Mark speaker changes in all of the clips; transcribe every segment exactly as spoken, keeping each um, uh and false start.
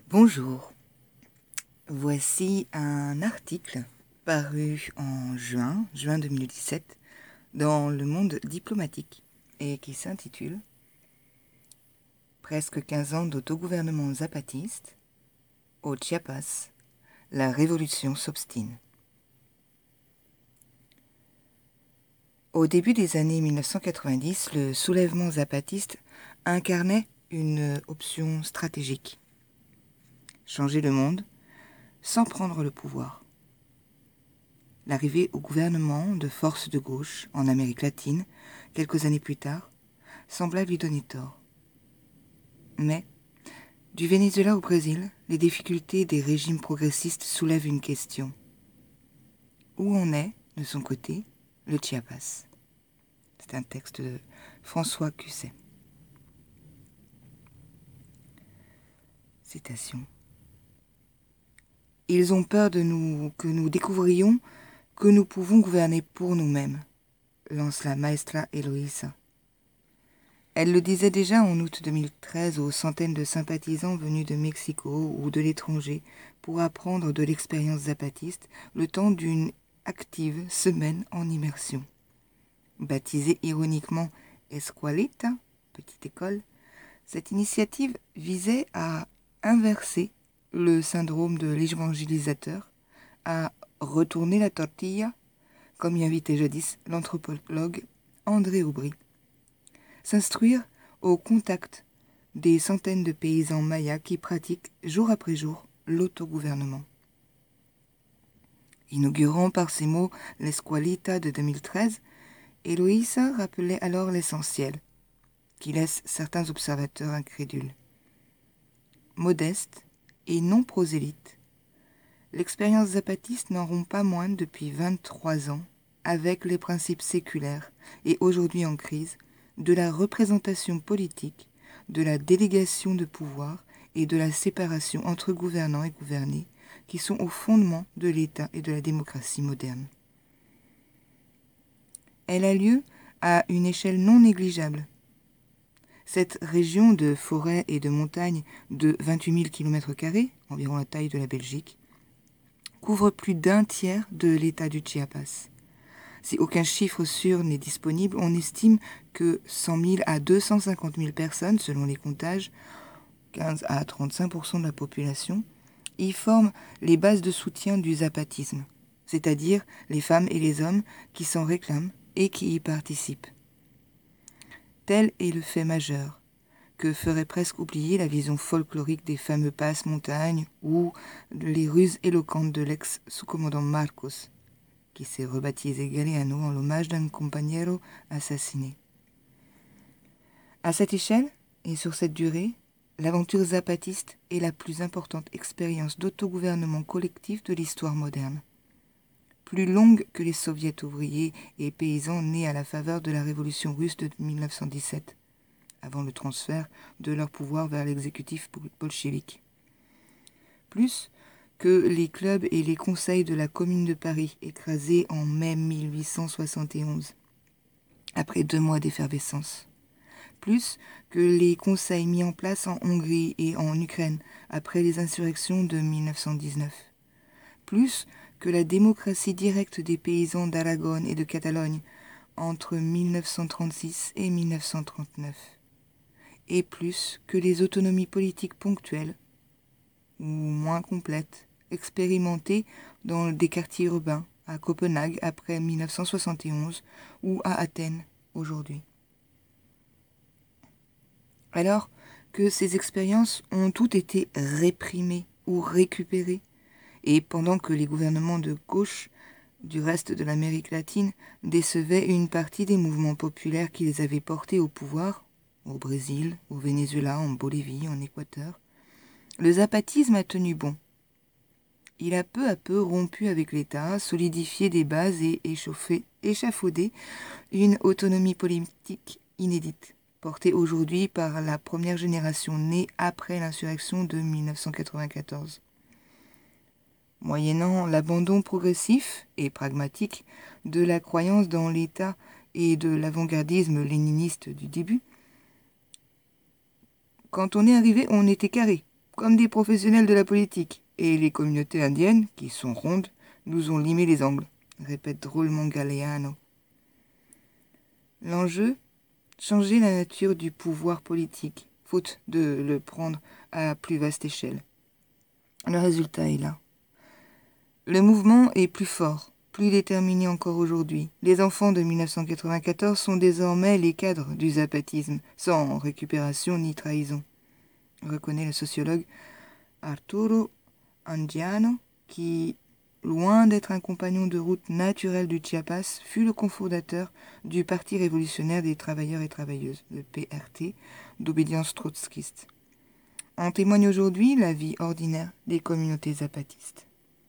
Speaker 1: Bonjour, voici un article paru en juin, juin deux mille dix-sept, dans Le Monde diplomatique et qui s'intitule « Presque quinze ans d'autogouvernement zapatiste, au Chiapas, la révolution s'obstine ». Au début des années mille neuf cent quatre-vingt-dix, le soulèvement zapatiste incarnait une option stratégique. Changer le monde sans prendre le pouvoir. L'arrivée au gouvernement de forces de gauche en Amérique latine, quelques années plus tard, sembla lui donner tort. Mais, du Venezuela au Brésil, les difficultés des régimes progressistes soulèvent une question. Où en est, de son côté, le Chiapas? C'est un texte de François Cusset. Citation. Ils ont peur de nous, que nous découvrions que nous pouvons gouverner pour nous-mêmes, lance la maestra Eloísa. Elle le disait déjà en août deux mille treize aux centaines de sympathisants venus de Mexico ou de l'étranger pour apprendre de l'expérience zapatiste le temps d'une active semaine en immersion. Baptisée ironiquement Escuelita, petite école, cette initiative visait à inverser le syndrome de l'évangélisateur, à retourner la tortilla, comme y invitait jadis l'anthropologue André Aubry. S'instruire au contact des centaines de paysans mayas qui pratiquent jour après jour l'autogouvernement. Inaugurant par ces mots l'Escuelita de deux mille treize, Eloísa rappelait alors l'essentiel, qui laisse certains observateurs incrédules. Modeste et non prosélyte, l'expérience zapatiste n'en rompt pas moins depuis vingt-trois ans avec les principes séculaires et aujourd'hui en crise de la représentation politique, de la délégation de pouvoir et de la séparation entre gouvernants et gouvernés qui sont au fondement de l'État et de la démocratie moderne. Elle a lieu à une échelle non négligeable. Cette région de forêts et de montagnes de vingt-huit mille kilomètres carrés, environ la taille de la Belgique, couvre plus d'un tiers de l'État du Chiapas. Si aucun chiffre sûr n'est disponible, on estime que cent mille à deux cent cinquante mille personnes, selon les comptages, quinze à trente-cinq pour cent de la population, y forment les bases de soutien du zapatisme, c'est-à-dire les femmes et les hommes qui s'en réclament et qui y participent. Tel est le fait majeur, que ferait presque oublier la vision folklorique des fameux passe-montagnes ou les ruses éloquentes de l'ex-sous-commandant Marcos, qui s'est rebaptisé Galeano en l'hommage d'un compagnero assassiné. À cette échelle, et sur cette durée, l'aventure zapatiste est la plus importante expérience d'autogouvernement collectif de l'histoire moderne. Plus longue que les soviets ouvriers et paysans nés à la faveur de la révolution russe de mille neuf cent dix-sept, avant le transfert de leur pouvoir vers l'exécutif bolchevique. Plus que les clubs et les conseils de la Commune de Paris, écrasés en mai mille huit cent soixante et onze, après deux mois d'effervescence. Plus que les conseils mis en place en Hongrie et en Ukraine, après les insurrections de mille neuf cent dix-neuf. Plus que la démocratie directe des paysans d'Aragon et de Catalogne, entre mille neuf cent trente-six et mille neuf cent trente-neuf. Et plus que les autonomies politiques ponctuelles, ou moins complètes, expérimentées dans des quartiers urbains, à Copenhague après mille neuf cent soixante et onze ou à Athènes aujourd'hui. Alors que ces expériences ont toutes été réprimées ou récupérées, et pendant que les gouvernements de gauche du reste de l'Amérique latine décevaient une partie des mouvements populaires qui les avaient portés au pouvoir, au Brésil, au Venezuela, en Bolivie, en Équateur, le zapatisme a tenu bon. Il a peu à peu rompu avec l'État, solidifié des bases et échauffé, échafaudé une autonomie politique inédite, portée aujourd'hui par la première génération née après l'insurrection de mille neuf cent quatre-vingt-quatorze. Moyennant l'abandon progressif et pragmatique de la croyance dans l'État et de l'avant-gardisme léniniste du début, quand on est arrivé, on était carré, comme des professionnels de la politique, et les communautés indiennes, qui sont rondes, nous ont limé les angles, répète drôlement Galeano. L'enjeu, changer la nature du pouvoir politique, faute de le prendre à plus vaste échelle. Le résultat est là. Le mouvement est plus fort, plus déterminé encore aujourd'hui. Les enfants de mille neuf cent quatre-vingt-quatorze sont désormais les cadres du zapatisme, sans récupération ni trahison, reconnaît le sociologue Arturo Andiano, qui, loin d'être un compagnon de route naturel du Chiapas, fut le cofondateur du Parti révolutionnaire des travailleurs et travailleuses, le P R T, d'obédience trotskiste. En témoigne aujourd'hui la vie ordinaire des communautés zapatistes.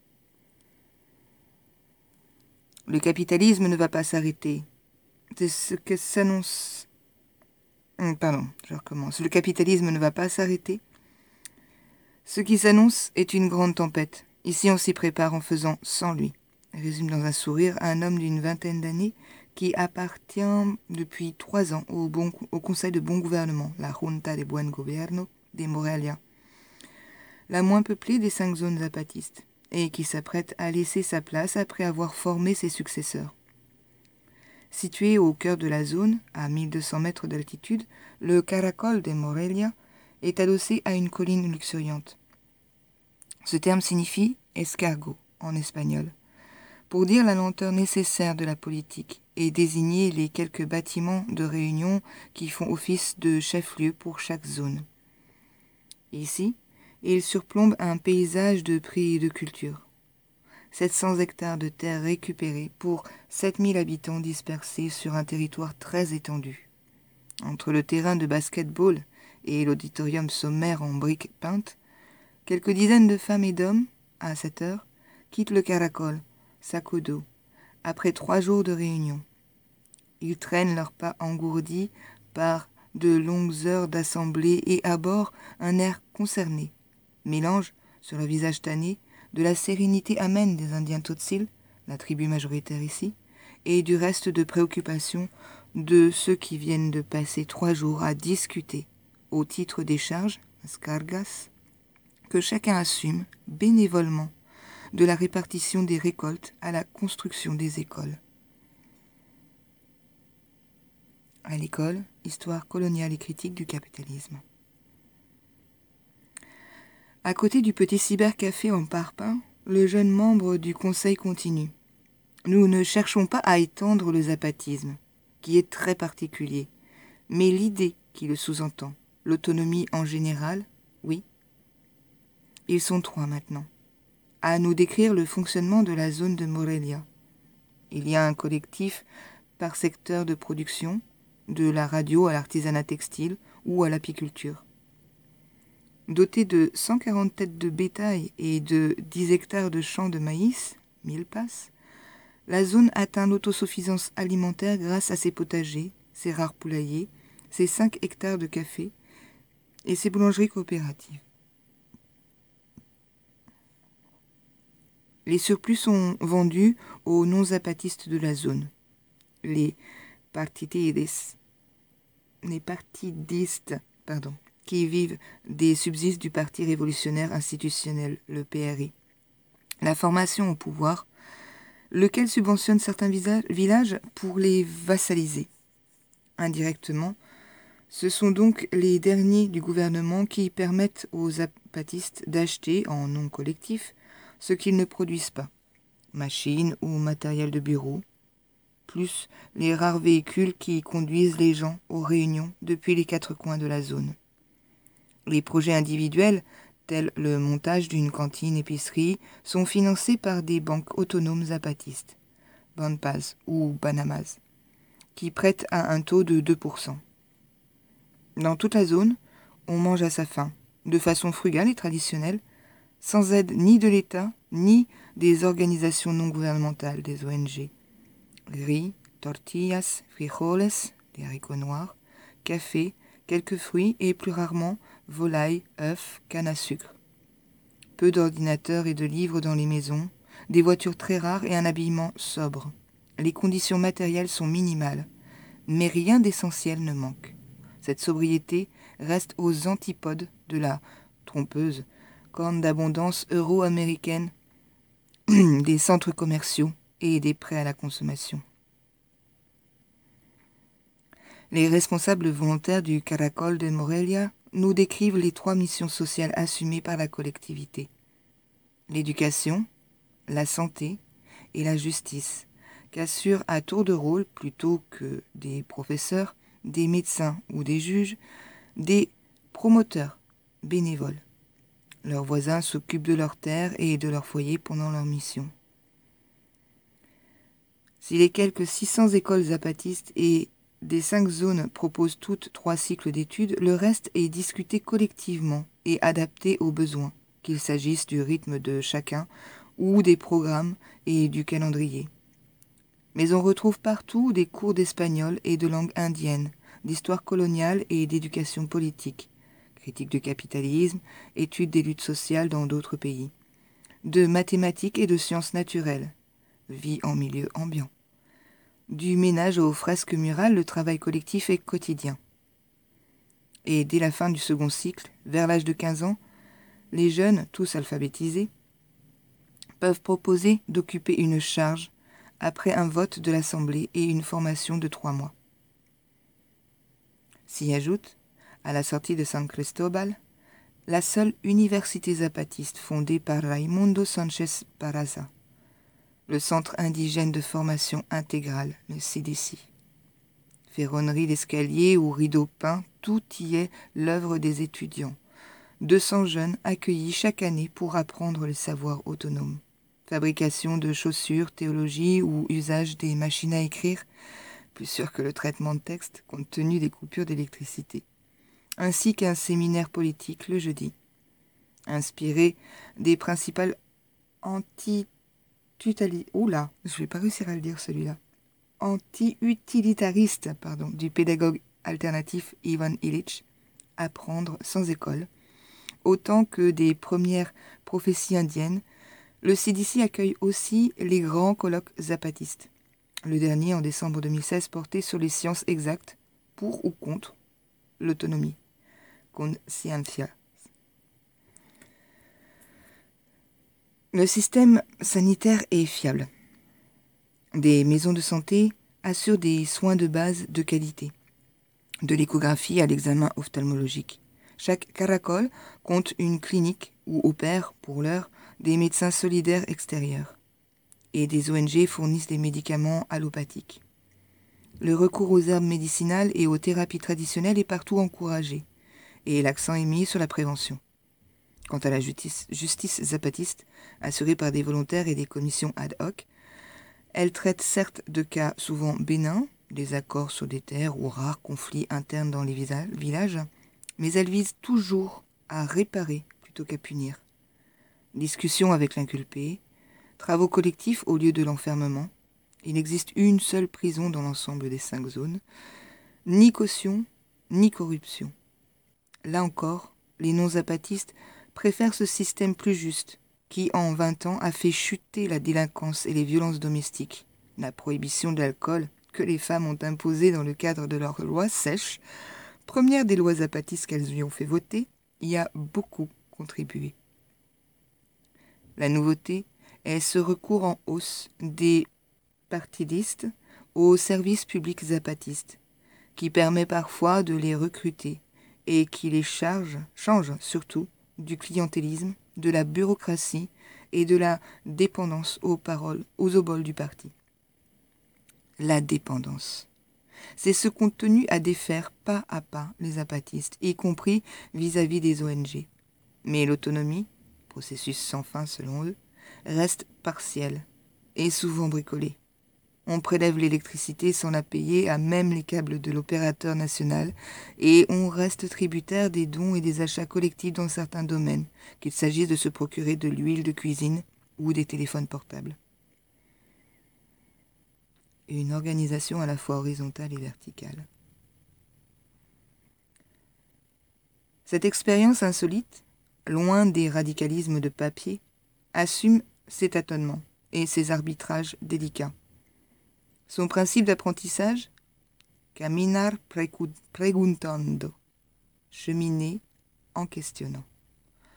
Speaker 1: Le capitalisme ne va pas s'arrêter. C'est ce que s'annonce... Pardon, je recommence. Le capitalisme ne va pas s'arrêter. Ce qui s'annonce est une grande tempête. Ici, on s'y prépare en faisant sans lui, résume dans un sourire un homme d'une vingtaine d'années qui appartient depuis trois ans au, bon, au Conseil de bon gouvernement, la Junta de Buen Gobierno des Morelia, la moins peuplée des cinq zones zapatistes, et qui s'apprête à laisser sa place après avoir formé ses successeurs. Situé au cœur de la zone, à mille deux cents mètres d'altitude, le Caracol de Morelia est adossé à une colline luxuriante. Ce terme signifie « escargot » en espagnol, pour dire la lenteur nécessaire de la politique et désigner les quelques bâtiments de réunion qui font office de chef-lieu pour chaque zone. Ici, il surplombe un paysage de prix et de culture. sept cents hectares de terre récupérés pour sept mille habitants dispersés sur un territoire très étendu. Entre le terrain de basket-ball et l'auditorium sommaire en briques peintes, quelques dizaines de femmes et d'hommes, à cette heure, quittent le Caracol, sac au dos, après trois jours de réunion. Ils traînent leurs pas engourdis par de longues heures d'assemblée et à bord un air concerné, mélange, sur le visage tanné, de la sérénité amène des Indiens Tzotzil, la tribu majoritaire ici, et du reste de préoccupation de ceux qui viennent de passer trois jours à discuter, au titre des charges, las cargas, que chacun assume bénévolement, de la répartition des récoltes à la construction des écoles. À l'école, histoire coloniale et critique du capitalisme. À côté du petit cybercafé en parpaing, le jeune membre du conseil continue. Nous ne cherchons pas à étendre le zapatisme, qui est très particulier, mais l'idée qui le sous-entend, l'autonomie en général, oui. Ils sont trois maintenant, à nous décrire le fonctionnement de la zone de Morelia. Il y a un collectif par secteur de production, de la radio à l'artisanat textile ou à l'apiculture. Dotée de cent quarante têtes de bétail et de dix hectares de champs de maïs, milpas, la zone atteint l'autosuffisance alimentaire grâce à ses potagers, ses rares poulaillers, ses cinq hectares de café et ses boulangeries coopératives. Les surplus sont vendus aux non-zapatistes de la zone, les partidistes, les partidistes pardon, qui vivent des subsides du Parti révolutionnaire institutionnel, le P R I. La formation au pouvoir, lequel subventionne certains villages pour les vassaliser. Indirectement, ce sont donc les derniers du gouvernement qui permettent aux zapatistes d'acheter, en nom collectif, ce qu'ils ne produisent pas, machines ou matériel de bureau, plus les rares véhicules qui conduisent les gens aux réunions depuis les quatre coins de la zone. Les projets individuels, tels le montage d'une cantine-épicerie, sont financés par des banques autonomes zapatistes, Banpaz ou Banamas, qui prêtent à un taux de deux pour cent. Dans toute la zone, on mange à sa faim, de façon frugale et traditionnelle, sans aide ni de l'État, ni des organisations non gouvernementales, des O N G. Riz, tortillas, frijoles, des haricots noirs, café, quelques fruits et plus rarement volailles, œufs, canne à sucre. Peu d'ordinateurs et de livres dans les maisons, des voitures très rares et un habillement sobre. Les conditions matérielles sont minimales, mais rien d'essentiel ne manque. Cette sobriété reste aux antipodes de la trompeuse, corne d'abondance euro-américaine, des centres commerciaux et des prêts à la consommation. Les responsables volontaires du Caracol de Morelia nous décrivent les trois missions sociales assumées par la collectivité. L'éducation, la santé et la justice, qu'assurent à tour de rôle, plutôt que des professeurs, des médecins ou des juges, des promoteurs bénévoles. Leurs voisins s'occupent de leurs terres et de leurs foyers pendant leur mission. Si les quelques six cents écoles zapatistes et des cinq zones proposent toutes trois cycles d'études, le reste est discuté collectivement et adapté aux besoins, qu'il s'agisse du rythme de chacun ou des programmes et du calendrier. Mais on retrouve partout des cours d'espagnol et de langue indienne, d'histoire coloniale et d'éducation politique, critique du capitalisme, études des luttes sociales dans d'autres pays, de mathématiques et de sciences naturelles, vie en milieu ambiant. Du ménage aux fresques murales, le travail collectif est quotidien. Et dès la fin du second cycle, vers l'âge de quinze ans, les jeunes, tous alphabétisés, peuvent proposer d'occuper une charge après un vote de l'Assemblée et une formation de trois mois. S'y ajoute, à la sortie de San Cristóbal, la seule université zapatiste fondée par Raimundo Sánchez Peraza, le Centre indigène de formation intégrale, le C D C. Ferronnerie d'escalier ou rideaux peints, tout y est l'œuvre des étudiants. deux cents jeunes accueillis chaque année pour apprendre les savoirs autonomes. Fabrication de chaussures, théologie ou usage des machines à écrire, plus sûr que le traitement de texte compte tenu des coupures d'électricité. Ainsi qu'un séminaire politique le jeudi, inspiré des principales anti Tutali... Oula, je vais pas réussir à le dire celui-là. Anti-utilitariste, pardon, du pédagogue alternatif Ivan Illich, Apprendre sans école. Autant que des premières prophéties indiennes, le C D C accueille aussi les grands colloques zapatistes. Le dernier, en décembre deux mille seize, portait sur les sciences exactes, pour ou contre l'autonomie. Conciencia. Le système sanitaire est fiable. Des maisons de santé assurent des soins de base de qualité, de l'échographie à l'examen ophtalmologique. Chaque caracol compte une clinique où opèrent, pour l'heure, des médecins solidaires extérieurs. Et des O N G fournissent des médicaments allopathiques. Le recours aux herbes médicinales et aux thérapies traditionnelles est partout encouragé, et l'accent est mis sur la prévention. Quant à la justice, justice zapatiste, assurée par des volontaires et des commissions ad hoc, elle traite certes de cas souvent bénins, des accords sur des terres ou rares conflits internes dans les villages, mais elle vise toujours à réparer plutôt qu'à punir. Discussion avec l'inculpé, travaux collectifs au lieu de l'enfermement. Il existe une seule prison dans l'ensemble des cinq zones, ni caution, ni corruption. Là encore, les non-zapatistes préfèrent ce système plus juste, qui en vingt ans a fait chuter la délinquance et les violences domestiques. La prohibition de l'alcool que les femmes ont imposée dans le cadre de leur loi sèche, première des lois zapatistes qu'elles lui ont fait voter, y a beaucoup contribué. La nouveauté est ce recours en hausse des partidistes aux services publics zapatistes, qui permet parfois de les recruter et qui les charge, change surtout du clientélisme, de la bureaucratie et de la dépendance aux paroles, aux oboles du parti. La dépendance. C'est ce qu'ont tenu à défaire pas à pas les zapatistes, y compris vis-à-vis des O N G. Mais l'autonomie, processus sans fin selon eux, reste partielle et souvent bricolée. On prélève l'électricité sans la payer à même les câbles de l'opérateur national et on reste tributaire des dons et des achats collectifs dans certains domaines, qu'il s'agisse de se procurer de l'huile de cuisine ou des téléphones portables. Une organisation à la fois horizontale et verticale. Cette expérience insolite, loin des radicalismes de papier, assume ses tâtonnements et ses arbitrages délicats. Son principe d'apprentissage, caminar preguntando, cheminer en questionnant.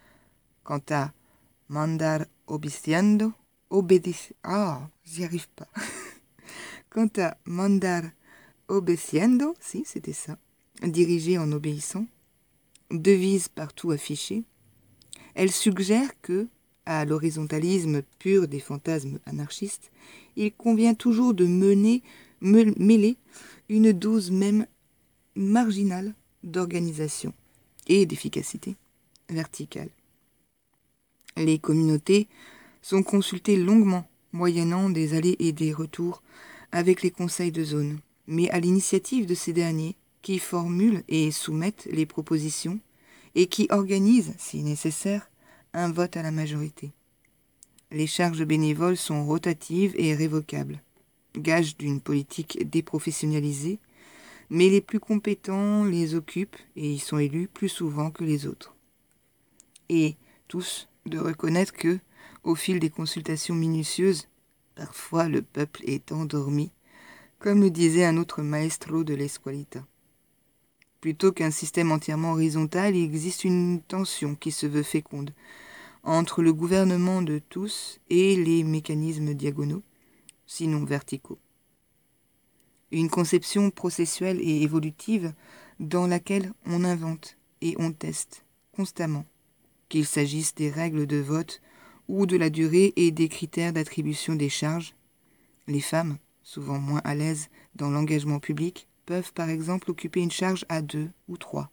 Speaker 1: Quant à mandar obedeciendo, obédic... Ah, j'y arrive pas. Quant à mandar obedeciendo, si, c'était ça, diriger en obéissant, devise partout affichée, elle suggère que, à l'horizontalisme pur des fantasmes anarchistes, il convient toujours de mener, me, mêler une dose même marginale d'organisation et d'efficacité verticale. Les communautés sont consultées longuement, moyennant des allers et des retours avec les conseils de zone, mais à l'initiative de ces derniers qui formulent et soumettent les propositions et qui organisent, si nécessaire, un vote à la majorité. Les charges bénévoles sont rotatives et révocables, gage d'une politique déprofessionnalisée, mais les plus compétents les occupent et y sont élus plus souvent que les autres. Et tous de reconnaître que, au fil des consultations minutieuses, parfois le peuple est endormi, comme le disait un autre maestro de l'Escuelita. Plutôt qu'un système entièrement horizontal, il existe une tension qui se veut féconde entre le gouvernement de tous et les mécanismes diagonaux, sinon verticaux. Une conception processuelle et évolutive dans laquelle on invente et on teste constamment, qu'il s'agisse des règles de vote ou de la durée et des critères d'attribution des charges. Les femmes, souvent moins à l'aise dans l'engagement public, peuvent par exemple occuper une charge à deux ou trois.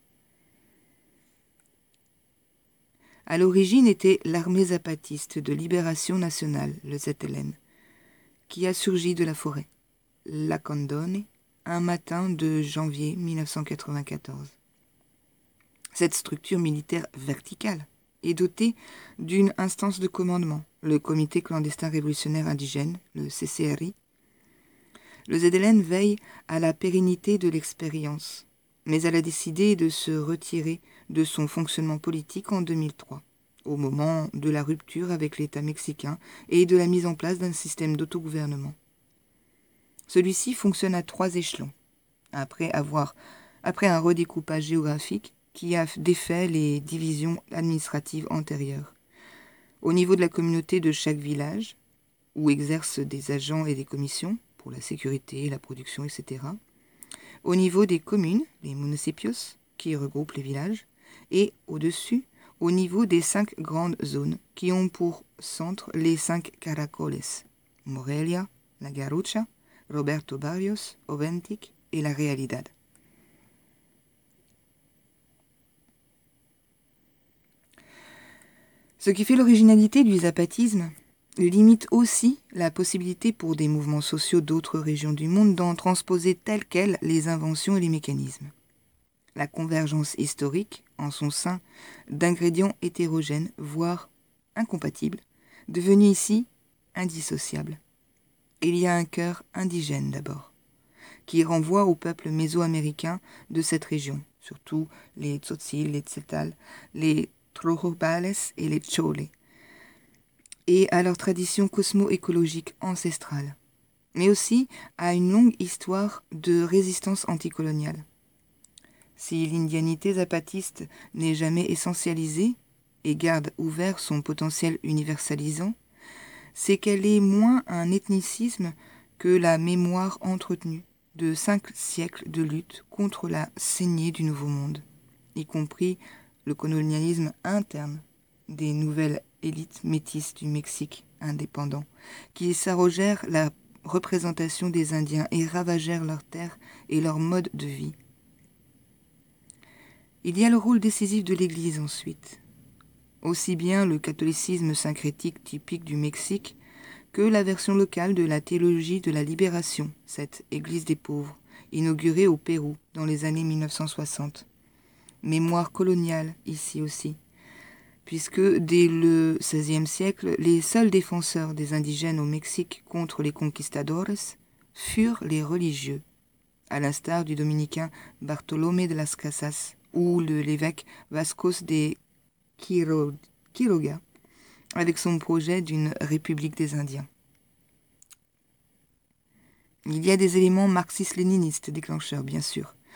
Speaker 1: À l'origine était l'armée zapatiste de libération nationale, le Z L N, qui a surgi de la forêt, Lacandone, un matin de janvier mille neuf cent quatre-vingt-quatorze. Cette structure militaire verticale est dotée d'une instance de commandement, le Comité clandestin révolutionnaire indigène, le C C R I. Le Z L N veille à la pérennité de l'expérience, mais elle a décidé de se retirer de son fonctionnement politique en deux mille trois, au moment de la rupture avec l'État mexicain et de la mise en place d'un système d'autogouvernement. Celui-ci fonctionne à trois échelons, après, avoir, après un redécoupage géographique qui a défait les divisions administratives antérieures. Au niveau de la communauté de chaque village, où exercent des agents et des commissions pour la sécurité, la production, et cetera. Au niveau des communes, les municipios, qui regroupent les villages, et au-dessus, au niveau des cinq grandes zones qui ont pour centre les cinq caracoles, Morelia, la Garrucha, Roberto Barrios, Oventic et la Realidad. Ce qui fait l'originalité du zapatisme limite aussi la possibilité pour des mouvements sociaux d'autres régions du monde d'en transposer telles quelles les inventions et les mécanismes. La convergence historique, en son sein, d'ingrédients hétérogènes, voire incompatibles, devenus ici indissociables. Il y a un cœur indigène d'abord, qui renvoie au peuple mésoaméricain de cette région, surtout les Tzotzil, les Tzetal, les Trojobales et les Chole, et à leur tradition cosmo-écologique ancestrale, mais aussi à une longue histoire de résistance anticoloniale. Si l'indianité zapatiste n'est jamais essentialisée et garde ouvert son potentiel universalisant, c'est qu'elle est moins un ethnicisme que la mémoire entretenue de cinq siècles de lutte contre la saignée du Nouveau Monde, y compris le colonialisme interne des nouvelles élites métisses du Mexique indépendant, qui s'arrogèrent la représentation des Indiens et ravagèrent leurs terres et leur mode de vie. Il y a le rôle décisif de l'Église ensuite, aussi bien le catholicisme syncrétique typique du Mexique que la version locale de la théologie de la libération, cette Église des pauvres, inaugurée au Pérou dans les années mille neuf cent soixante. Mémoire coloniale ici aussi, puisque dès le seizième siècle, les seuls défenseurs des indigènes au Mexique contre les conquistadores furent les religieux, à l'instar du dominicain Bartolomé de las Casas ou de l'évêque Vascos de Quiro, Quiroga, avec son projet d'une république des Indiens. Il y a des éléments marxistes-léninistes déclencheurs, bien sûr,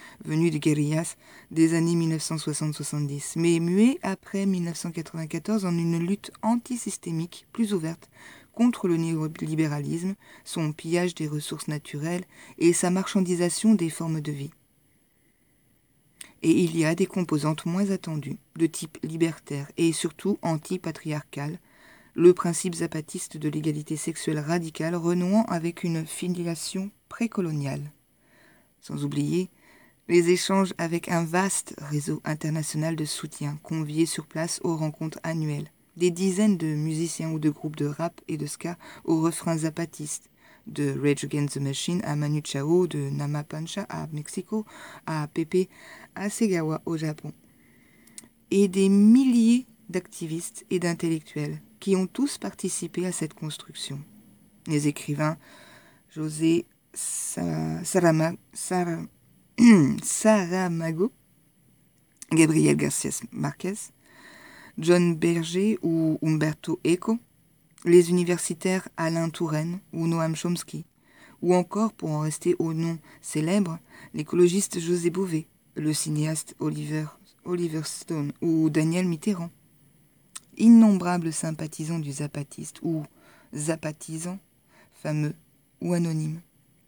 Speaker 1: venus des guérillas des années mille neuf cent soixante à soixante-dix, mais muet après mille neuf cent quatre-vingt-quatorze en une lutte antisystémique plus ouverte contre le néolibéralisme, son pillage des ressources naturelles et sa marchandisation des formes de vie. Et il y a des composantes moins attendues, de type libertaire et surtout anti-patriarcal, le principe zapatiste de l'égalité sexuelle radicale renouant avec une filiation précoloniale. Sans oublier les échanges avec un vaste réseau international de soutien conviés sur place aux rencontres annuelles, des dizaines de musiciens ou de groupes de rap et de ska aux refrains zapatistes, de Rage Against the Machine à Manu Chao, de Nama Pancha à Mexico, à Pepe à Segawa au Japon, et des milliers d'activistes et d'intellectuels qui ont tous participé à cette construction. Les écrivains José Sarama, Sar, Saramago, Gabriel García Márquez, John Berger ou Umberto Eco, les universitaires Alain Touraine ou Noam Chomsky, ou encore, pour en rester au nom célèbre, l'écologiste José Bové, le cinéaste Oliver, Oliver Stone ou Daniel Mitterrand. Innombrables sympathisants du zapatiste ou zapatisants, fameux ou anonymes.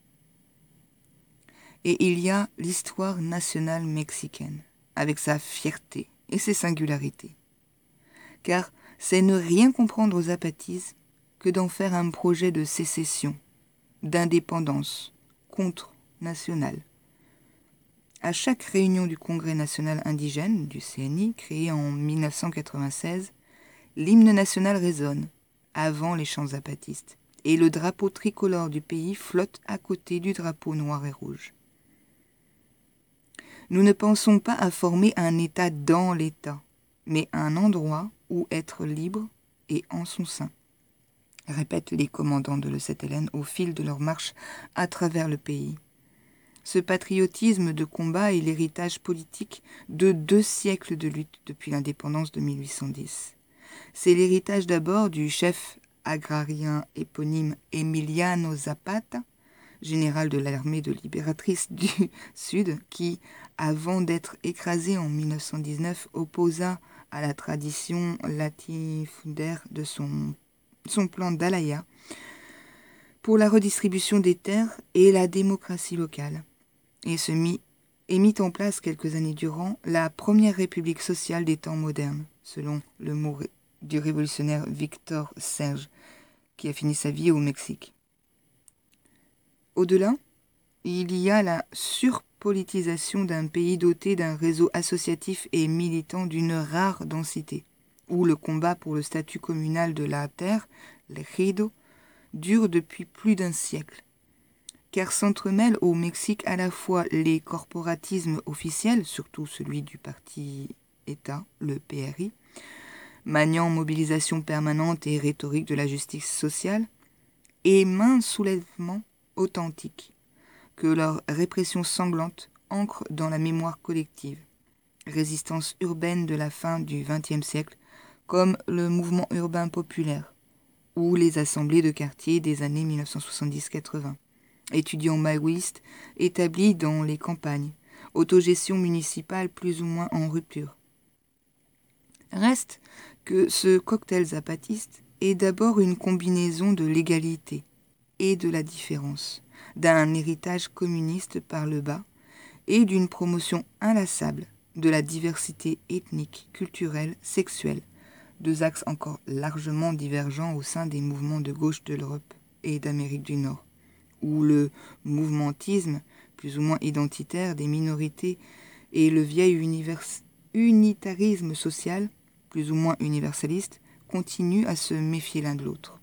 Speaker 1: Et il y a l'histoire nationale mexicaine, avec sa fierté et ses singularités. Car c'est ne rien comprendre au zapatisme que d'en faire un projet de sécession, d'indépendance, contre-nationale. À chaque réunion du Congrès national indigène, du C N I, créé en mille neuf cent quatre-vingt-seize, l'hymne national résonne, avant les chants zapatistes, et le drapeau tricolore du pays flotte à côté du drapeau noir et rouge. Nous ne pensons pas à former un État dans l'État, mais un endroit où être libre et en son sein, répètent les commandants de l'E sept L N au fil de leur marche à travers le pays. Ce patriotisme de combat est l'héritage politique de deux siècles de lutte depuis l'indépendance de mille huit cent dix. C'est l'héritage d'abord du chef agrarien éponyme Emiliano Zapata, général de l'armée de libératrice du Sud, qui, avant d'être écrasé en mille neuf cent dix-neuf, opposa à la tradition latifundiaire de son, son plan d'Alaya pour la redistribution des terres et la démocratie locale, et se mit, et mit en place quelques années durant la première république sociale des temps modernes, selon le mot du révolutionnaire Victor Serge, qui a fini sa vie au Mexique. Au-delà, il y a la surpolitisation d'un pays doté d'un réseau associatif et militant d'une rare densité, où le combat pour le statut communal de la terre, l'ejido, dure depuis plus d'un siècle. Car s'entremêlent au Mexique à la fois les corporatismes officiels, surtout celui du parti État, le P R I, maniant mobilisation permanente et rhétorique de la justice sociale, et maints soulèvements authentiques, que leur répression sanglante ancre dans la mémoire collective. Résistance urbaine de la fin du vingtième siècle, comme le mouvement urbain populaire, ou les assemblées de quartier des années mille neuf cent soixante-dix quatre-vingts. Étudiants maoïstes établis dans les campagnes, autogestion municipale plus ou moins en rupture. Reste que ce cocktail zapatiste est d'abord une combinaison de l'égalité et de la différence, d'un héritage communiste par le bas et d'une promotion inlassable de la diversité ethnique, culturelle, sexuelle, deux axes encore largement divergents au sein des mouvements de gauche de l'Europe et d'Amérique du Nord, où le mouvementisme, plus ou moins identitaire des minorités, et le vieil univers, unitarisme social, plus ou moins universaliste, continuent à se méfier l'un de l'autre.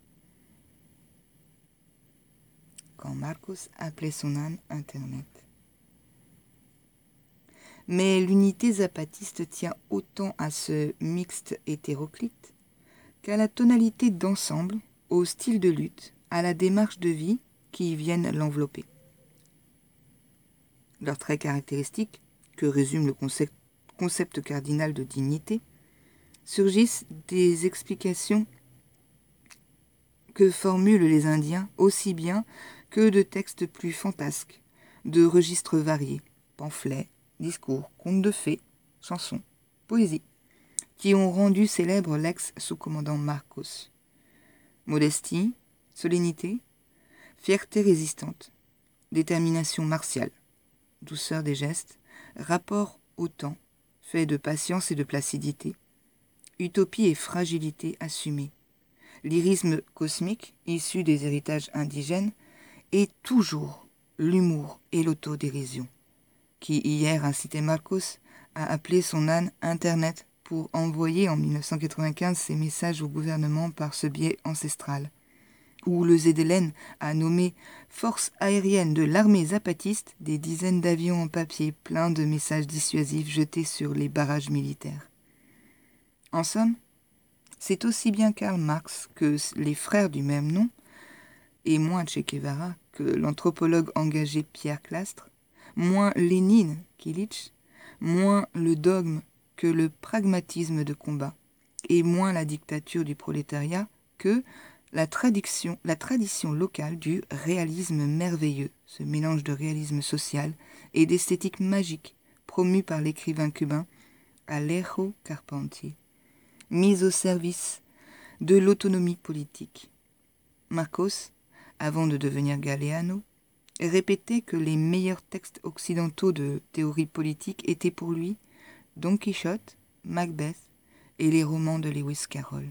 Speaker 1: Quand Marcos appelait son âme Internet. Mais l'unité zapatiste tient autant à ce mixte hétéroclite qu'à la tonalité d'ensemble, au style de lutte, à la démarche de vie qui viennent l'envelopper. Leurs traits caractéristiques, que résume le concept, concept cardinal de dignité, surgissent des explications que formulent les Indiens aussi bien que de textes plus fantasques, de registres variés, pamphlets, discours, contes de fées, chansons, poésie, qui ont rendu célèbre l'ex-sous-commandant Marcos. Modestie, solennité, fierté résistante, détermination martiale, douceur des gestes, rapport au temps, fait de patience et de placidité, utopie et fragilité assumée, lyrisme cosmique issu des héritages indigènes, et toujours l'humour et l'autodérision, qui hier incitait Marcos à appeler son âne Internet pour envoyer en mille neuf cent quatre-vingt-quinze ses messages au gouvernement par ce biais ancestral, où le Z L N a nommé Force aérienne de l'armée zapatiste des dizaines d'avions en papier pleins de messages dissuasifs jetés sur les barrages militaires. En somme, c'est aussi bien Karl Marx que les frères du même nom, et moins Che Guevara que l'anthropologue engagé Pierre Clastres, moins Lénine qu'Illich, moins le dogme que le pragmatisme de combat, et moins la dictature du prolétariat que la tradition, la tradition locale du réalisme merveilleux, ce mélange de réalisme social et d'esthétique magique promu par l'écrivain cubain Alejo Carpentier, mise au service de l'autonomie politique. Marcos, avant de devenir Galeano, répétait que les meilleurs textes occidentaux de théorie politique étaient pour lui Don Quichotte, Macbeth et les romans de Lewis Carroll.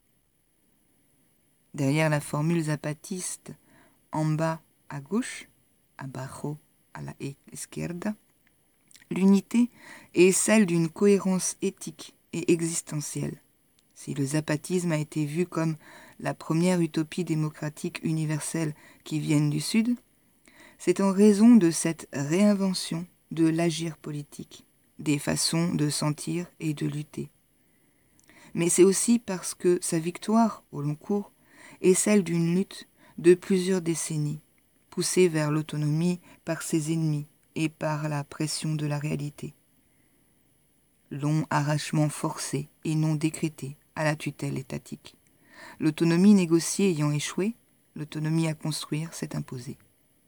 Speaker 1: Derrière la formule zapatiste en bas à gauche, abajo a la izquierda, l'unité est celle d'une cohérence éthique et existentielle. Si le zapatisme a été vu comme la première utopie démocratique universelle qui vienne du Sud, c'est en raison de cette réinvention de l'agir politique, des façons de sentir et de lutter. Mais c'est aussi parce que sa victoire, au long cours, est celle d'une lutte de plusieurs décennies, poussée vers l'autonomie par ses ennemis et par la pression de la réalité. Long arrachement forcé et non décrété à la tutelle étatique. L'autonomie négociée ayant échoué, l'autonomie à construire s'est imposée.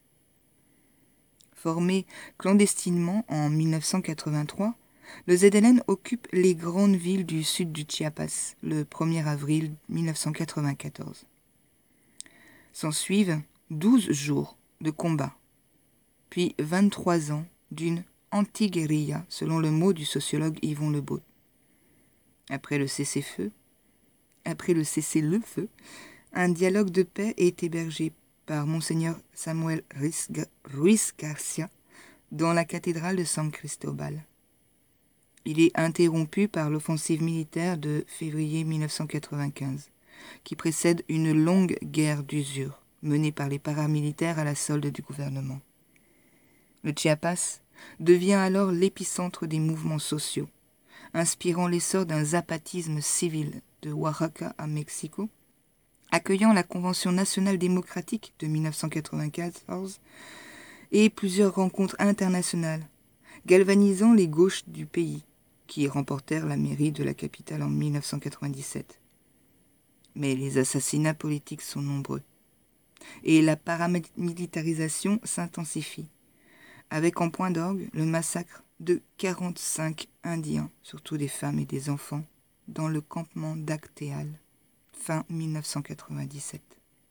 Speaker 1: Formé clandestinement en mille neuf cent quatre-vingt-trois, le Z L N occupe les grandes villes du sud du Chiapas le premier avril mille neuf cent quatre-vingt-quatorze. S'ensuivent douze jours de combat, puis vingt-trois ans d'une anti-guérilla, selon le mot du sociologue Yvon Lebeau. Après le cessez-feu, après le cessez-le-feu, un dialogue de paix est hébergé par Monseigneur Samuel Ruiz Garcia dans la cathédrale de San Cristobal. Il est interrompu par l'offensive militaire de février mille neuf cent quatre-vingt-quinze, qui précède une longue guerre d'usure menée par les paramilitaires à la solde du gouvernement. Le Chiapas devient alors l'épicentre des mouvements sociaux, inspirant l'essor d'un zapatisme civil de Oaxaca à Mexico, accueillant la Convention nationale démocratique de mille neuf cent quatre-vingt-quatorze et plusieurs rencontres internationales, galvanisant les gauches du pays, qui remportèrent la mairie de la capitale en mille neuf cent quatre-vingt-dix-sept. Mais les assassinats politiques sont nombreux, et la paramilitarisation s'intensifie, avec en point d'orgue le massacre de quarante-cinq Indiens, surtout des femmes et des enfants, dans le campement d'Actéal, fin mille neuf cent quatre-vingt-dix-sept.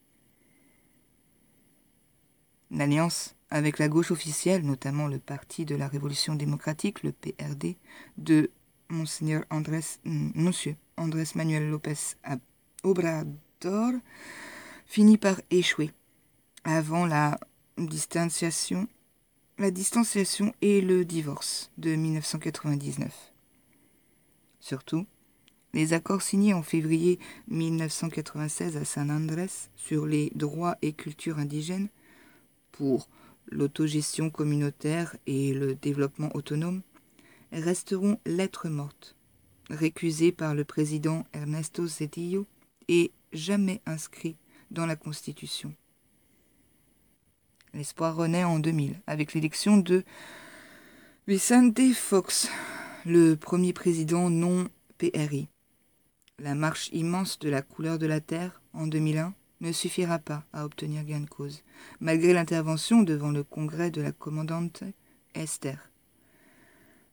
Speaker 1: L'alliance avec la gauche officielle, notamment le Parti de la Révolution démocratique, le P R D, de Monseigneur Andrés, Monsieur Andrés Manuel López Obrador, finit par échouer avant la distanciation, la distanciation et le divorce de mille neuf cent quatre-vingt-dix-neuf. Surtout, les accords signés en février mille neuf cent quatre-vingt-seize à San Andrés sur les droits et cultures indigènes pour l'autogestion communautaire et le développement autonome resteront lettres mortes, récusées par le président Ernesto Zedillo et jamais inscrits dans la Constitution. L'espoir renaît en deux mille avec l'élection de Vicente Fox, le premier président non P R I. La marche immense de la couleur de la terre en deux mille un ne suffira pas à obtenir gain de cause, malgré l'intervention devant le congrès de la commandante Esther,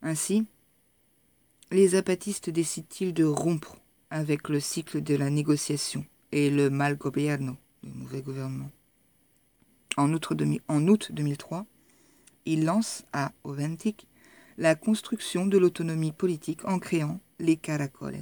Speaker 1: Ainsi, les zapatistes décident-ils de rompre avec le cycle de la négociation et le mal gobierno, le mauvais gouvernement. En août, en août deux mille trois, ils lancent à Oventic la construction de l'autonomie politique en créant les caracoles.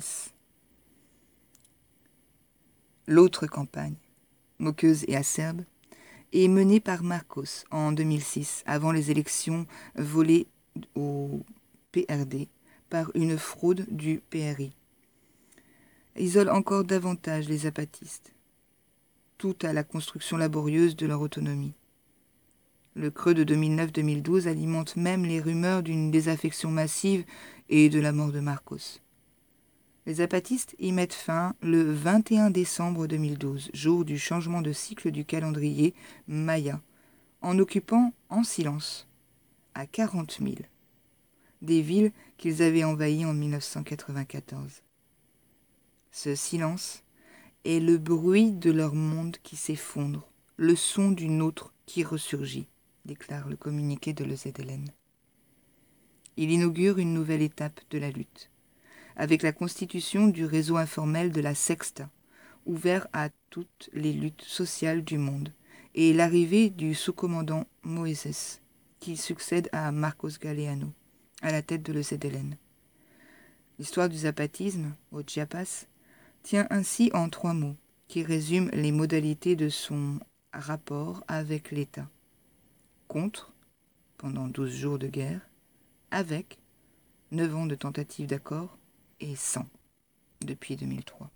Speaker 1: L'autre campagne, moqueuse et acerbe, est menée par Marcos en deux mille six, avant les élections volées au P R D par une fraude du P R I. Isole encore davantage les zapatistes, tout à la construction laborieuse de leur autonomie. Le creux de deux mille neuf deux mille douze alimente même les rumeurs d'une désaffection massive et de la mort de Marcos. Les zapatistes y mettent fin le vingt et un décembre deux mille douze, jour du changement de cycle du calendrier maya, en occupant en silence, à quarante mille, des villes qu'ils avaient envahies en mille neuf cent quatre-vingt-quatorze. Ce silence est le bruit de leur monde qui s'effondre, le son d'une autre qui ressurgit, déclare le communiqué de l'E Z L N. Il inaugure une nouvelle étape de la lutte, avec la constitution du réseau informel de la Sexta, ouvert à toutes les luttes sociales du monde, et l'arrivée du sous-commandant Moïses, qui succède à Marcos Galeano, à la tête de l'E Z L N. L'histoire du zapatisme, au Chiapas, tient ainsi en trois mots, qui résument les modalités de son rapport avec l'État. Contre, pendant douze jours de guerre, avec, neuf ans de tentatives d'accord, et sans, depuis deux mille trois.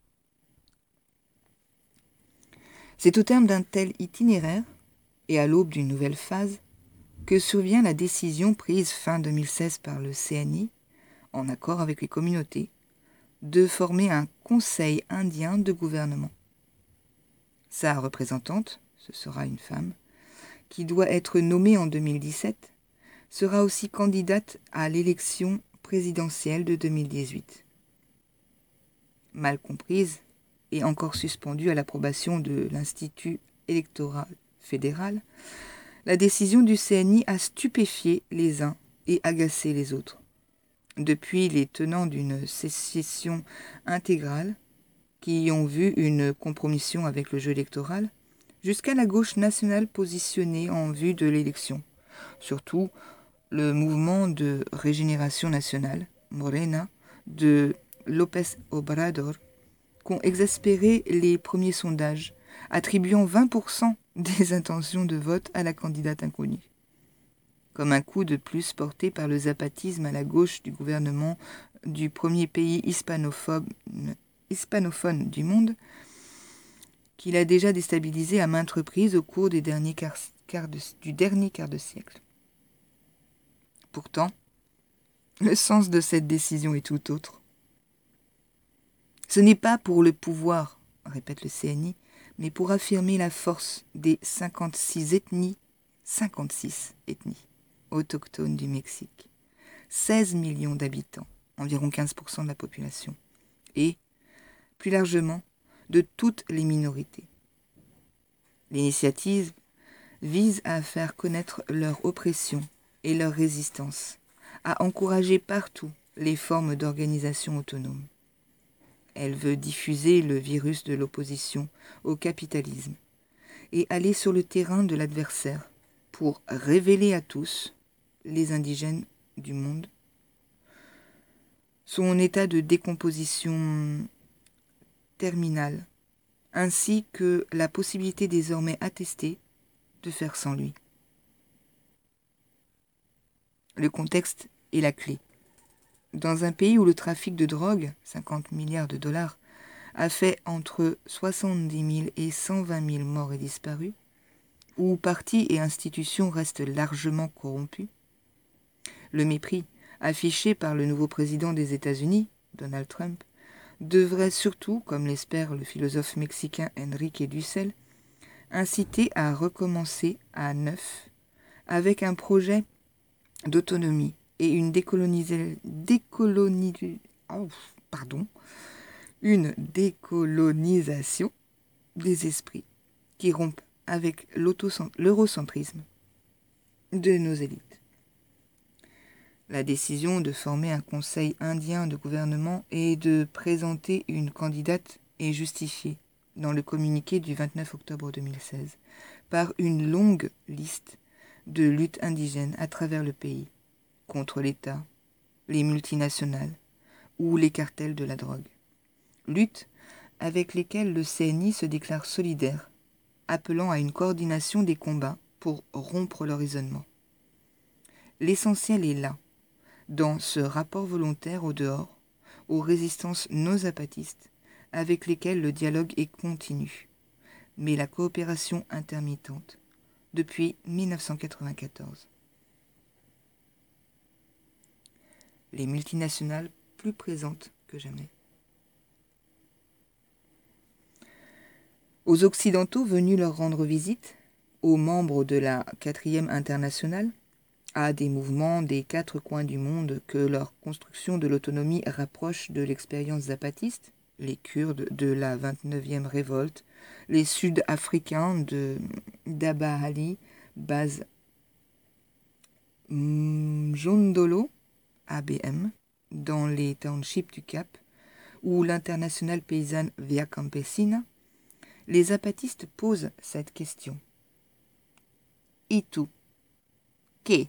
Speaker 1: C'est au terme d'un tel itinéraire, et à l'aube d'une nouvelle phase, que survient la décision prise fin deux mille seize par le C N I, en accord avec les communautés, de former un conseil indien de gouvernement. Sa représentante, ce sera une femme, qui doit être nommée en deux mille dix-sept, sera aussi candidate à l'élection présidentielle de deux mille dix-huit. Mal comprise et encore suspendue à l'approbation de l'Institut électoral fédéral, la décision du C N I a stupéfié les uns et agacé les autres. Depuis les tenants d'une sécession intégrale, qui y ont vu une compromission avec le jeu électoral, jusqu'à la gauche nationale positionnée en vue de l'élection. Surtout le mouvement de régénération nationale, Morena, de López Obrador, qu'ont exaspéré les premiers sondages, attribuant vingt pour cent des intentions de vote à la candidate inconnue. Comme un coup de plus porté par le zapatisme à la gauche du gouvernement du premier pays hispanophone, hispanophone du monde, qu'il a déjà déstabilisé à maintes reprises au cours des derniers quarts, quarts de, du dernier quart de siècle. Pourtant, le sens de cette décision est tout autre. Ce n'est pas pour le pouvoir, répète le C N I, mais pour affirmer la force des cinquante-six ethnies, cinquante-six ethnies autochtones du Mexique, seize millions d'habitants, environ quinze pour cent de la population, et, plus largement, de toutes les minorités. L'initiative vise à faire connaître leur oppression et leur résistance, à encourager partout les formes d'organisation autonome. Elle veut diffuser le virus de l'opposition au capitalisme et aller sur le terrain de l'adversaire pour révéler à tous, les indigènes du monde, son état de décomposition terminale, ainsi que la possibilité désormais attestée de faire sans lui. Le contexte est la clé. Dans un pays où le trafic de drogue, cinquante milliards de dollars, a fait entre soixante-dix mille et cent vingt mille morts et disparus, où partis et institutions restent largement corrompus, le mépris affiché par le nouveau président des États-Unis, Donald Trump, devrait surtout, comme l'espère le philosophe mexicain Enrique Dussel, inciter à recommencer à neuf avec un projet d'autonomie et une décolonisation, décoloni... oh, pardon, une décolonisation des esprits qui rompent avec l'eurocentrisme de nos élites. la décision de former un conseil indien de gouvernement et de présenter une candidate est justifiée dans le communiqué du vingt-neuf octobre deux mille seize par une longue liste de luttes indigènes à travers le pays contre l'État, les multinationales ou les cartels de la drogue. Luttes avec lesquelles le C N I se déclare solidaire, appelant à une coordination des combats pour rompre leur isolement. L'essentiel est là, dans ce rapport volontaire au dehors, aux résistances non zapatistes, avec lesquelles le dialogue est continu, mais la coopération intermittente, depuis mille neuf cent quatre-vingt-quatorze. Les multinationales plus présentes que jamais. Aux Occidentaux venus leur rendre visite, aux membres de la quatrième internationale, à des mouvements des quatre coins du monde que leur construction de l'autonomie rapproche de l'expérience zapatiste, les Kurdes de la vingt-neuvième révolte, les Sud-Africains de d'Aba Ali, base Mjondolo, A B M, dans les townships du Cap, ou l'internationale paysanne Via Campesina, les zapatistes posent cette question. Et tout? Qu'est?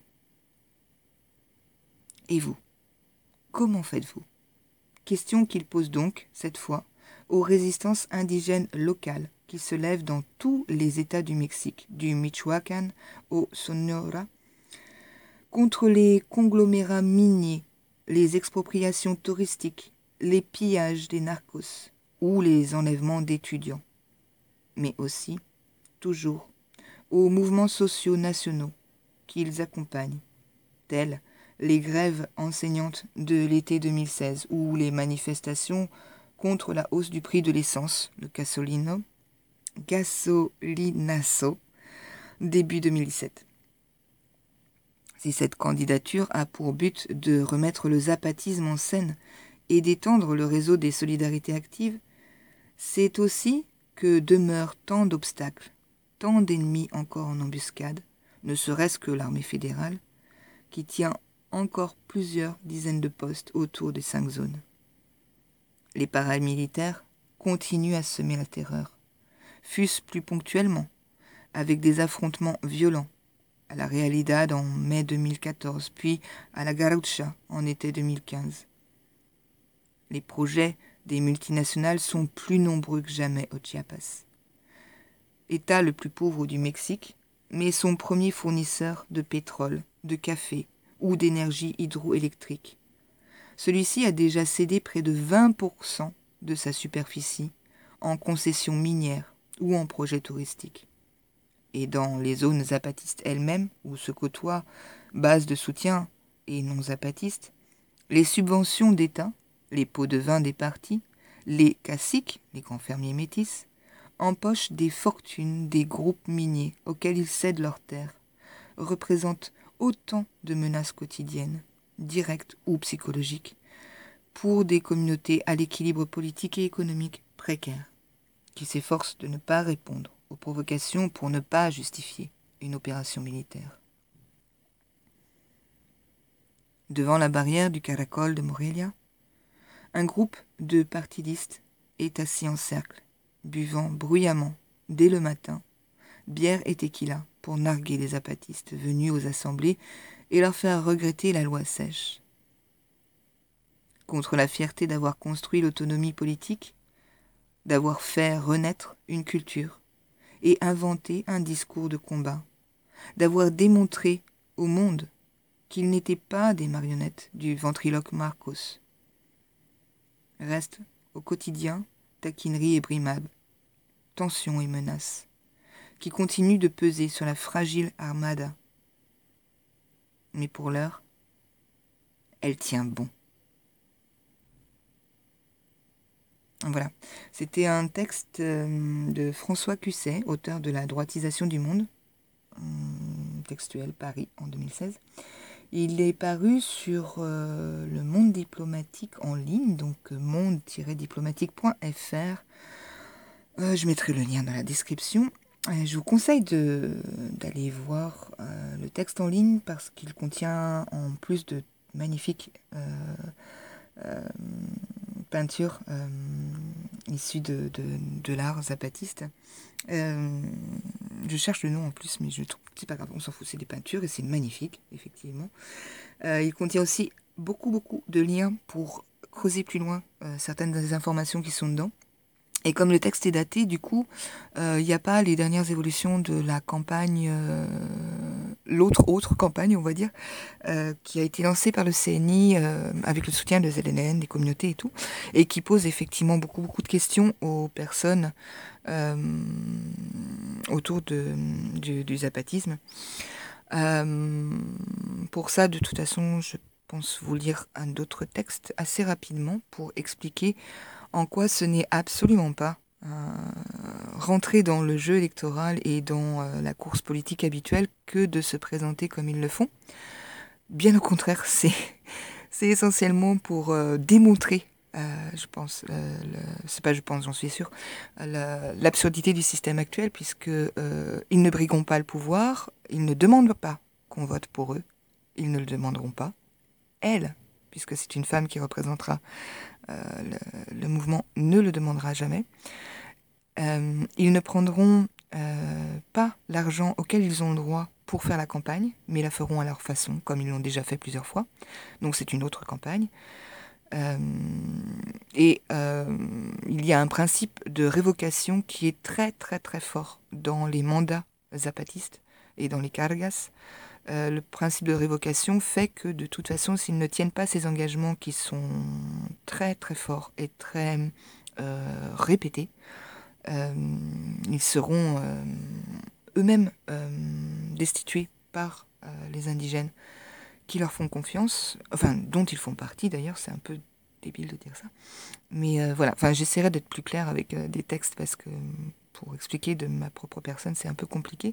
Speaker 1: Et vous? Comment faites-vous? Question qu'ils posent donc, cette fois, aux résistances indigènes locales qui se lèvent dans tous les États du Mexique, du Michoacán au Sonora, contre les conglomérats miniers, les expropriations touristiques, les pillages des narcos ou les enlèvements d'étudiants, mais aussi, toujours, aux mouvements sociaux nationaux qu'ils accompagnent, tels les grèves enseignantes de l'été deux mille seize ou les manifestations contre la hausse du prix de l'essence, le gasolino, gasolinazo, début deux mille dix-sept. Si cette candidature a pour but de remettre le zapatisme en scène et d'étendre le réseau des solidarités actives, c'est aussi que demeurent tant d'obstacles, tant d'ennemis encore en embuscade, ne serait-ce que l'armée fédérale, qui tient encore plusieurs dizaines de postes autour des cinq zones. Les paramilitaires continuent à semer la terreur, fût-ce plus ponctuellement, avec des affrontements violents, à la Realidad en mai deux mille quatorze, puis à la Garucha en été deux mille quinze. Les projets des multinationales sont plus nombreux que jamais au Chiapas. État le plus pauvre du Mexique, mais son premier fournisseur de pétrole, de café ou d'énergie hydroélectrique. Celui-ci a déjà cédé près de vingt pour cent de sa superficie en concessions minières ou en projets touristiques. Et dans les zones zapatistes elles-mêmes, où se côtoient bases de soutien et non zapatistes, les subventions d'État, les pots de vin des partis, les caciques, les grands fermiers métis, empochent des fortunes des groupes miniers auxquels ils cèdent leurs terres, représentent autant de menaces quotidiennes, directes ou psychologiques, pour des communautés à l'équilibre politique et économique précaire, qui s'efforcent de ne pas répondre aux provocations pour ne pas justifier une opération militaire. Devant la barrière du Caracol de Morelia, un groupe de partidistes est assis en cercle, buvant bruyamment, dès le matin, bière et tequila pour narguer les zapatistes venus aux assemblées et leur faire regretter la loi sèche. Contre la fierté d'avoir construit l'autonomie politique, d'avoir fait renaître une culture et inventé un discours de combat, d'avoir démontré au monde qu'ils n'étaient pas des marionnettes du ventriloque Marcos. Reste au quotidien taquinerie et brimade, tensions et menaces, qui continuent de peser sur la fragile armada. Mais pour l'heure, elle tient bon. Voilà, c'était un texte de François Cusset, auteur de La droitisation du monde, textuel Paris en deux mille seize. Il est paru sur euh, le Monde diplomatique en ligne, donc monde tiret diplomatique point f r. Euh, je mettrai le lien dans la description. Euh, je vous conseille de, d'aller voir euh, le texte en ligne parce qu'il contient, en plus de magnifique euh, euh, peinture euh, issue de, de, de l'art zapatiste. Euh, je cherche le nom en plus, mais je trouve c'est pas grave, on s'en fout, c'est des peintures et c'est magnifique, effectivement. Euh, il contient aussi beaucoup, beaucoup de liens pour creuser plus loin euh, certaines des informations qui sont dedans. Et comme le texte est daté, du coup, il euh, n'y a pas les dernières évolutions de la campagne, euh, l'autre autre campagne, on va dire, euh, qui a été lancée par le C N I euh, avec le soutien de Z N N, des communautés et tout, et qui pose effectivement beaucoup, beaucoup de questions aux personnes euh, autour de, du, du zapatisme. Euh, pour ça, de toute façon, je pense vous lire un d'autres textes assez rapidement pour expliquer en quoi ce n'est absolument pas euh, rentrer dans le jeu électoral et dans euh, la course politique habituelle que de se présenter comme ils le font. Bien au contraire, c'est, c'est essentiellement pour euh, démontrer, euh, je pense, euh, le, c'est pas je pense, j'en suis sûre, la, l'absurdité du système actuel, puisque euh, ils ne brigueront pas le pouvoir, ils ne demandent pas qu'on vote pour eux, ils ne le demanderont pas. Elle, puisque c'est une femme qui représentera euh, le, le mouvement, ne le demandera jamais. Euh, ils ne prendront euh, pas l'argent auquel ils ont le droit pour faire la campagne, mais la feront à leur façon, comme ils l'ont déjà fait plusieurs fois. Donc c'est une autre campagne. Euh, et euh, il y a un principe de révocation qui est très très très fort dans les mandats zapatistes et dans les cargas. Euh, le principe de révocation fait que de toute façon, s'ils ne tiennent pas ces engagements qui sont très très forts et très euh, répétés, euh, ils seront euh, eux-mêmes euh, destitués par euh, les indigènes qui leur font confiance, enfin dont ils font partie d'ailleurs, c'est un peu débile de dire ça. Mais euh, voilà, enfin j'essaierai d'être plus claire avec euh, des textes parce que pour expliquer de ma propre personne, c'est un peu compliqué.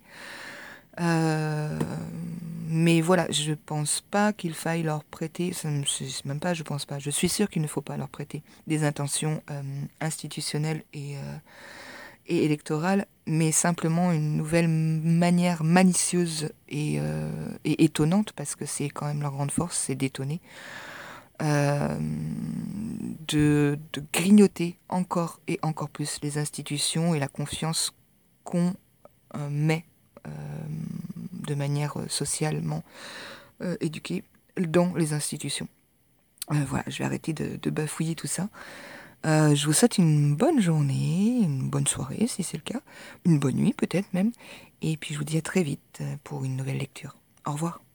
Speaker 1: Euh, mais voilà, je pense pas qu'il faille leur prêter, c'est même pas je pense pas, je suis sûre qu'il ne faut pas leur prêter des intentions euh, institutionnelles et, euh, et électorales, mais simplement une nouvelle manière malicieuse et, euh, et étonnante, parce que c'est quand même leur grande force, c'est d'étonner, euh, de, de grignoter encore et encore plus les institutions et la confiance qu'on euh, met euh, de manière euh, socialement euh, éduquée dans les institutions. Euh, voilà, je vais arrêter de, de bafouiller tout ça. Euh, je vous souhaite une bonne journée, une bonne soirée si c'est le cas, une bonne nuit peut-être même, et puis je vous dis à très vite pour une nouvelle lecture. Au revoir.